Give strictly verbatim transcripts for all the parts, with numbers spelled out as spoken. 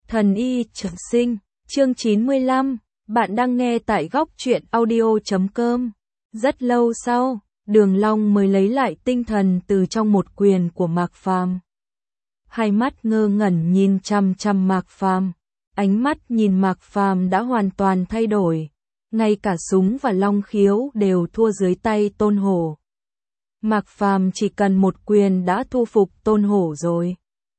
Thần y trường sinh, chương chín mươi lăm, bạn đang nghe tại góc truyện audio chấm com. Rất lâu sau, Đường Long mới lấy lại tinh thần từ trong một quyền của Mạc Phàm. Hai mắt ngơ ngẩn nhìn chằm chằm Mạc Phàm, ánh mắt nhìn Mạc Phàm đã hoàn toàn thay đổi, ngay cả súng và long khiếu đều thua dưới tay Tôn Hổ. Mạc Phàm chỉ cần một quyền đã thu phục Tôn Hổ rồi.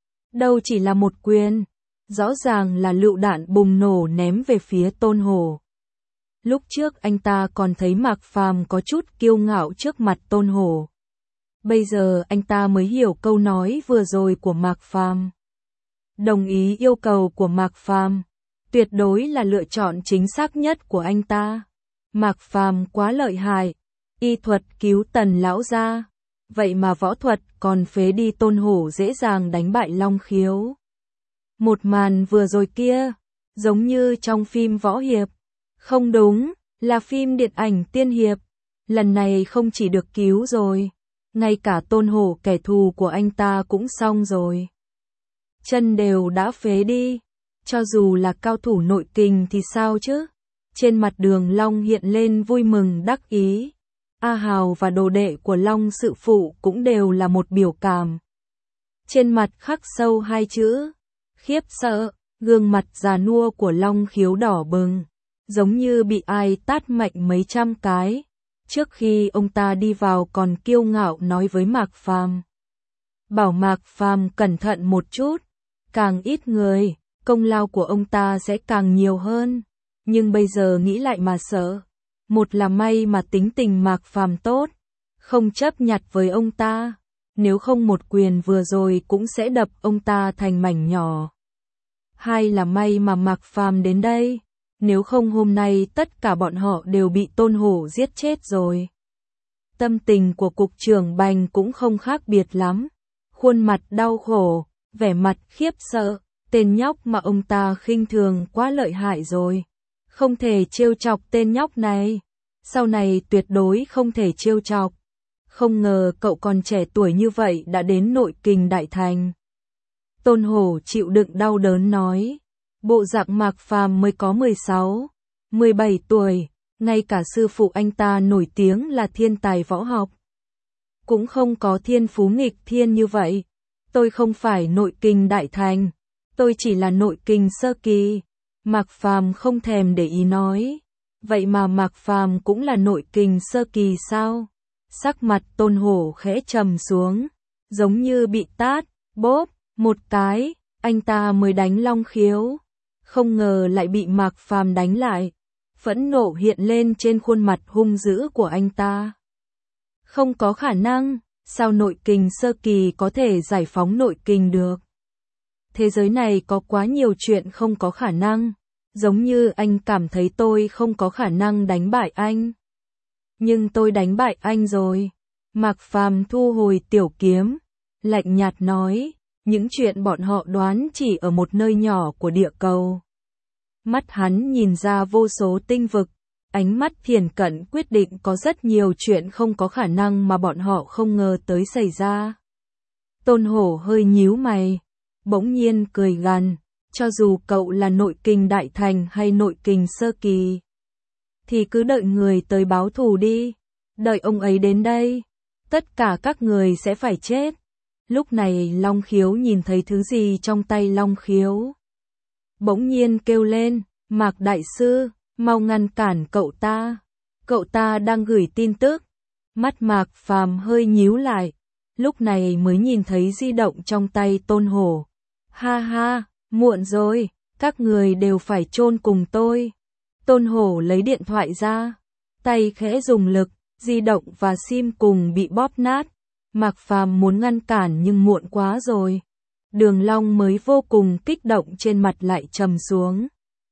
Đâu chỉ là một quyền, rõ ràng là lựu đạn bùng nổ ném về phía Tôn Hổ. Lúc trước anh ta còn thấy Mạc Phàm có chút kiêu ngạo trước mặt Tôn Hổ. Bây giờ anh ta mới hiểu câu nói vừa rồi của Mạc Phàm. Đồng ý yêu cầu của Mạc Phàm, tuyệt đối là lựa chọn chính xác nhất của anh ta. Mạc Phàm quá lợi hại, y thuật cứu Tần lão gia, vậy mà võ thuật còn phế đi Tôn Hổ dễ dàng đánh bại Long Khiếu. Một màn vừa rồi kia, giống như trong phim võ hiệp. Không đúng, là phim điện ảnh tiên hiệp. Lần này không chỉ được cứu rồi, ngay cả Tôn Hổ kẻ thù của anh ta cũng xong rồi. Chân đều đã phế đi, cho dù là cao thủ nội kình thì sao chứ? Trên mặt Đường Long hiện lên vui mừng đắc ý. A Hào và đồ đệ của Long Sự Phụ cũng đều là một biểu cảm. Trên mặt khắc sâu hai chữ khiếp sợ, gương mặt già nua của Long Khiếu đỏ bừng, giống như bị ai tát mạnh mấy trăm cái. Trước khi ông ta đi vào còn kiêu ngạo nói với Mạc Phàm, bảo Mạc Phàm cẩn thận một chút, càng ít người, công lao của ông ta sẽ càng nhiều hơn. Nhưng bây giờ nghĩ lại mà sợ. Một là may mà tính tình Mạc Phàm tốt, không chấp nhặt với ông ta, nếu không một quyền vừa rồi cũng sẽ đập ông ta thành mảnh nhỏ. Hai là may mà Mạc Phàm đến đây, nếu không hôm nay tất cả bọn họ đều bị Tôn Hổ giết chết rồi. Tâm tình của cục trưởng Bành cũng không khác biệt lắm, khuôn mặt đau khổ, vẻ mặt khiếp sợ, tên nhóc mà ông ta khinh thường quá lợi hại rồi. Không thể trêu chọc tên nhóc này, sau này tuyệt đối không thể trêu chọc. Không ngờ cậu còn trẻ tuổi như vậy đã đến nội kình đại thành. Tôn Hổ chịu đựng đau đớn nói, bộ dạng Mạc Phàm mới có mười sáu, mười bảy tuổi, ngay cả sư phụ anh ta nổi tiếng là thiên tài võ học cũng không có thiên phú nghịch thiên như vậy. Tôi không phải nội kình đại thành, tôi chỉ là nội kình sơ kỳ. Mạc Phàm không thèm để ý nói, vậy mà Mạc Phàm cũng là nội kình sơ kỳ sao? Sắc mặt Tôn Hổ khẽ trầm xuống, giống như bị tát, bóp, một cái, anh ta mới đánh Long Khiếu. Không ngờ lại bị Mạc Phàm đánh lại, phẫn nộ hiện lên trên khuôn mặt hung dữ của anh ta. Không có khả năng, sao nội kình sơ kỳ có thể giải phóng nội kình được? Thế giới này có quá nhiều chuyện không có khả năng, giống như anh cảm thấy tôi không có khả năng đánh bại anh. Nhưng tôi đánh bại anh rồi. Mạc Phàm thu hồi tiểu kiếm, lạnh nhạt nói, những chuyện bọn họ đoán chỉ ở một nơi nhỏ của địa cầu. Mắt hắn nhìn ra vô số tinh vực, ánh mắt thiền cận quyết định có rất nhiều chuyện không có khả năng mà bọn họ không ngờ tới xảy ra. Tôn Hổ hơi nhíu mày, bỗng nhiên cười gằn, cho dù cậu là nội kình đại thành hay nội kình sơ kỳ, thì cứ đợi người tới báo thù đi, đợi ông ấy đến đây, tất cả các người sẽ phải chết. Lúc này Long Khiếu nhìn thấy thứ gì trong tay Long Khiếu, bỗng nhiên kêu lên, Mạc đại sư, mau ngăn cản cậu ta, cậu ta đang gửi tin tức. Mắt Mạc Phàm hơi nhíu lại, lúc này mới nhìn thấy di động trong tay Tôn Hổ. Ha ha, muộn rồi, các người đều phải chôn cùng tôi. Tôn Hổ lấy điện thoại ra, tay khẽ dùng lực, di động và sim cùng bị bóp nát. Mạc Phàm muốn ngăn cản nhưng muộn quá rồi. Đường Long mới vô cùng kích động trên mặt lại trầm xuống.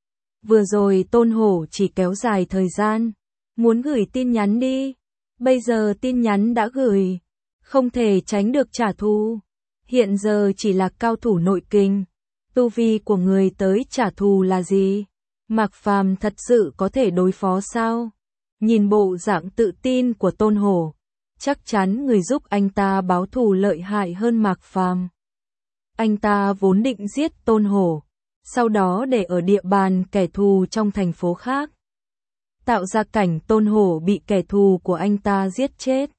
Vừa rồi Tôn Hổ chỉ kéo dài thời gian, muốn gửi tin nhắn đi. Bây giờ tin nhắn đã gửi, không thể tránh được trả thù. Hiện giờ chỉ là cao thủ nội kình, tu vi của người tới trả thù là gì? Mạc Phàm thật sự có thể đối phó sao? Nhìn bộ dạng tự tin của Tôn Hổ, chắc chắn người giúp anh ta báo thù lợi hại hơn Mạc Phàm. Anh ta vốn định giết Tôn Hổ, sau đó để ở địa bàn kẻ thù trong thành phố khác. Tạo ra cảnh Tôn Hổ bị kẻ thù của anh ta giết chết.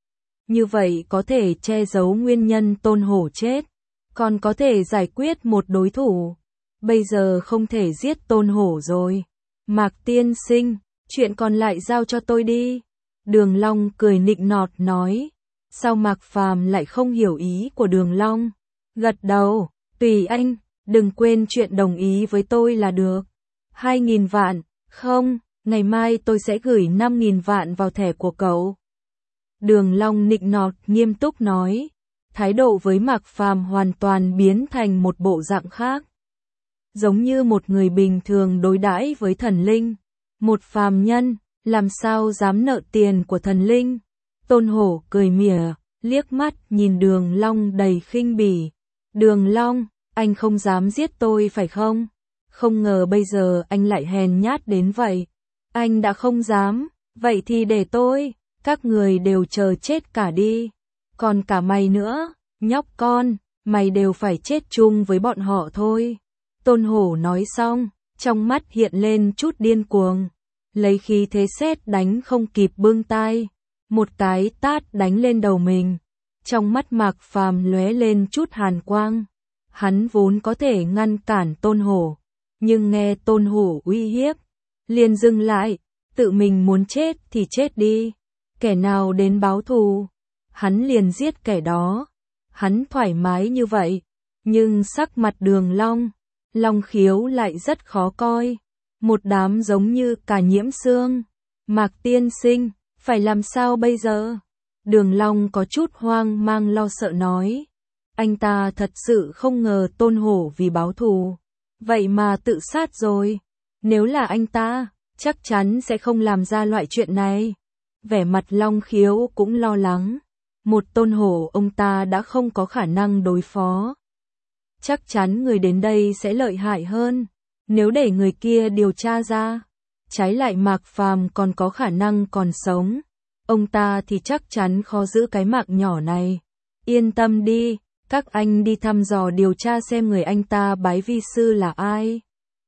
Như vậy có thể che giấu nguyên nhân Tôn Hổ chết, còn có thể giải quyết một đối thủ. Bây giờ không thể giết Tôn Hổ rồi. Mạc tiên sinh, chuyện còn lại giao cho tôi đi. Đường Long cười nịnh nọt nói. Sao Mạc Phàm lại không hiểu ý của Đường Long? Gật đầu, tùy anh, đừng quên chuyện đồng ý với tôi là được. Hai nghìn vạn, không, ngày mai tôi sẽ gửi năm nghìn vạn vào thẻ của cậu. Đường Long nịnh nọt nghiêm túc nói. Thái độ với Mạc Phàm hoàn toàn biến thành một bộ dạng khác. Giống như một người bình thường đối đãi với thần linh. Một phàm nhân, làm sao dám nợ tiền của thần linh? Tôn Hổ cười mỉa, liếc mắt nhìn Đường Long đầy khinh bỉ. Đường Long, anh không dám giết tôi phải không? Không ngờ bây giờ anh lại hèn nhát đến vậy. Anh đã không dám, vậy thì để tôi, các người đều chờ chết cả đi. Còn cả mày nữa, nhóc con, mày đều phải chết chung với bọn họ thôi. Tôn Hổ nói xong, trong mắt hiện lên chút điên cuồng, lấy khí thế sét đánh không kịp bưng tai, một cái tát đánh lên đầu mình. Trong mắt Mạc Phàm lóe lên chút hàn quang. Hắn vốn có thể ngăn cản Tôn Hổ, nhưng nghe Tôn Hổ uy hiếp, liền dừng lại, tự mình muốn chết thì chết đi, kẻ nào đến báo thù, hắn liền giết kẻ đó. Hắn thoải mái như vậy, nhưng sắc mặt Đường Long, Long Khiếu lại rất khó coi, một đám giống như cả nhiễm xương. Mạc tiên sinh, phải làm sao bây giờ? Đường Long có chút hoang mang lo sợ nói. Anh ta thật sự không ngờ Tôn Hổ vì báo thù, vậy mà tự sát rồi. Nếu là anh ta, chắc chắn sẽ không làm ra loại chuyện này. Vẻ mặt Long Khiếu cũng lo lắng. Một Tôn Hổ ông ta đã không có khả năng đối phó. Chắc chắn người đến đây sẽ lợi hại hơn. Nếu để người kia điều tra ra, trái lại Mạc Phàm còn có khả năng còn sống, ông ta thì chắc chắn khó giữ cái mạng nhỏ này. Yên tâm đi, các anh đi thăm dò điều tra xem người anh ta bái vi sư là ai.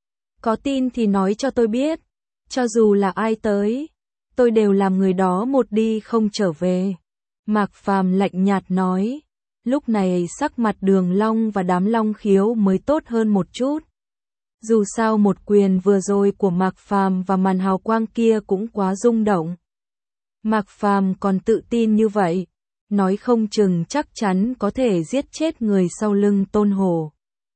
Có tin thì nói cho tôi biết, cho dù là ai tới, tôi đều làm người đó một đi không trở về. Mạc Phàm lạnh nhạt nói. Lúc này sắc mặt Đường Long và đám Long Khiếu mới tốt hơn một chút. Dù sao một quyền vừa rồi của Mạc Phàm và màn hào quang kia cũng quá rung động. Mạc Phàm còn tự tin như vậy, nói không chừng chắc chắn có thể giết chết người sau lưng Tôn Hổ.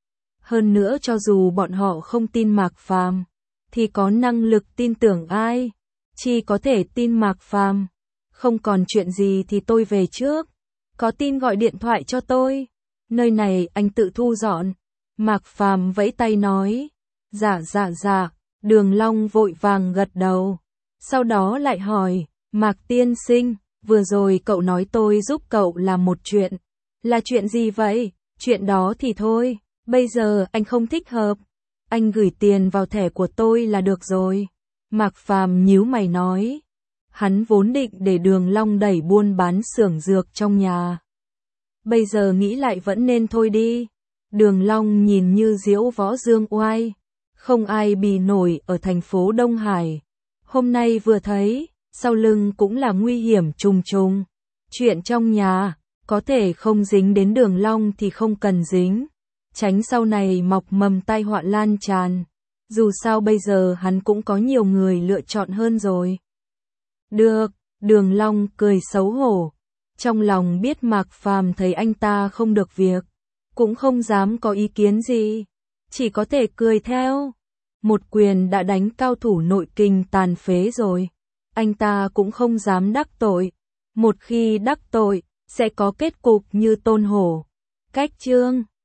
Hơn nữa cho dù bọn họ không tin Mạc Phàm, thì có năng lực tin tưởng ai? Chỉ có thể tin Mạc Phàm. Không còn chuyện gì thì tôi về trước. Có tin gọi điện thoại cho tôi. Nơi này anh tự thu dọn. Mạc Phàm vẫy tay nói. Dạ dạ dạ. Đường Long vội vàng gật đầu. Sau đó lại hỏi. Mạc tiên sinh, vừa rồi cậu nói tôi giúp cậu làm một chuyện. Là chuyện gì vậy? Chuyện đó thì thôi. Bây giờ anh không thích hợp. Anh gửi tiền vào thẻ của tôi là được rồi. Mạc Phàm nhíu mày nói. Hắn vốn định để Đường Long đẩy buôn bán xưởng dược trong nhà. Bây giờ nghĩ lại vẫn nên thôi đi. Đường Long nhìn như diễu võ dương oai. Không ai bì nổi ở thành phố Đông Hải. Hôm nay vừa thấy, sau lưng cũng là nguy hiểm trùng trùng. Chuyện trong nhà, có thể không dính đến Đường Long thì không cần dính. Tránh sau này mọc mầm tai họa lan tràn. Dù sao bây giờ hắn cũng có nhiều người lựa chọn hơn rồi. Được, Đường Long cười xấu hổ. Trong lòng biết Mạc Phàm thấy anh ta không được việc, cũng không dám có ý kiến gì, chỉ có thể cười theo. Một quyền đã đánh cao thủ nội kinh tàn phế rồi, anh ta cũng không dám đắc tội. Một khi đắc tội, sẽ có kết cục như Tôn Hổ. Cách chương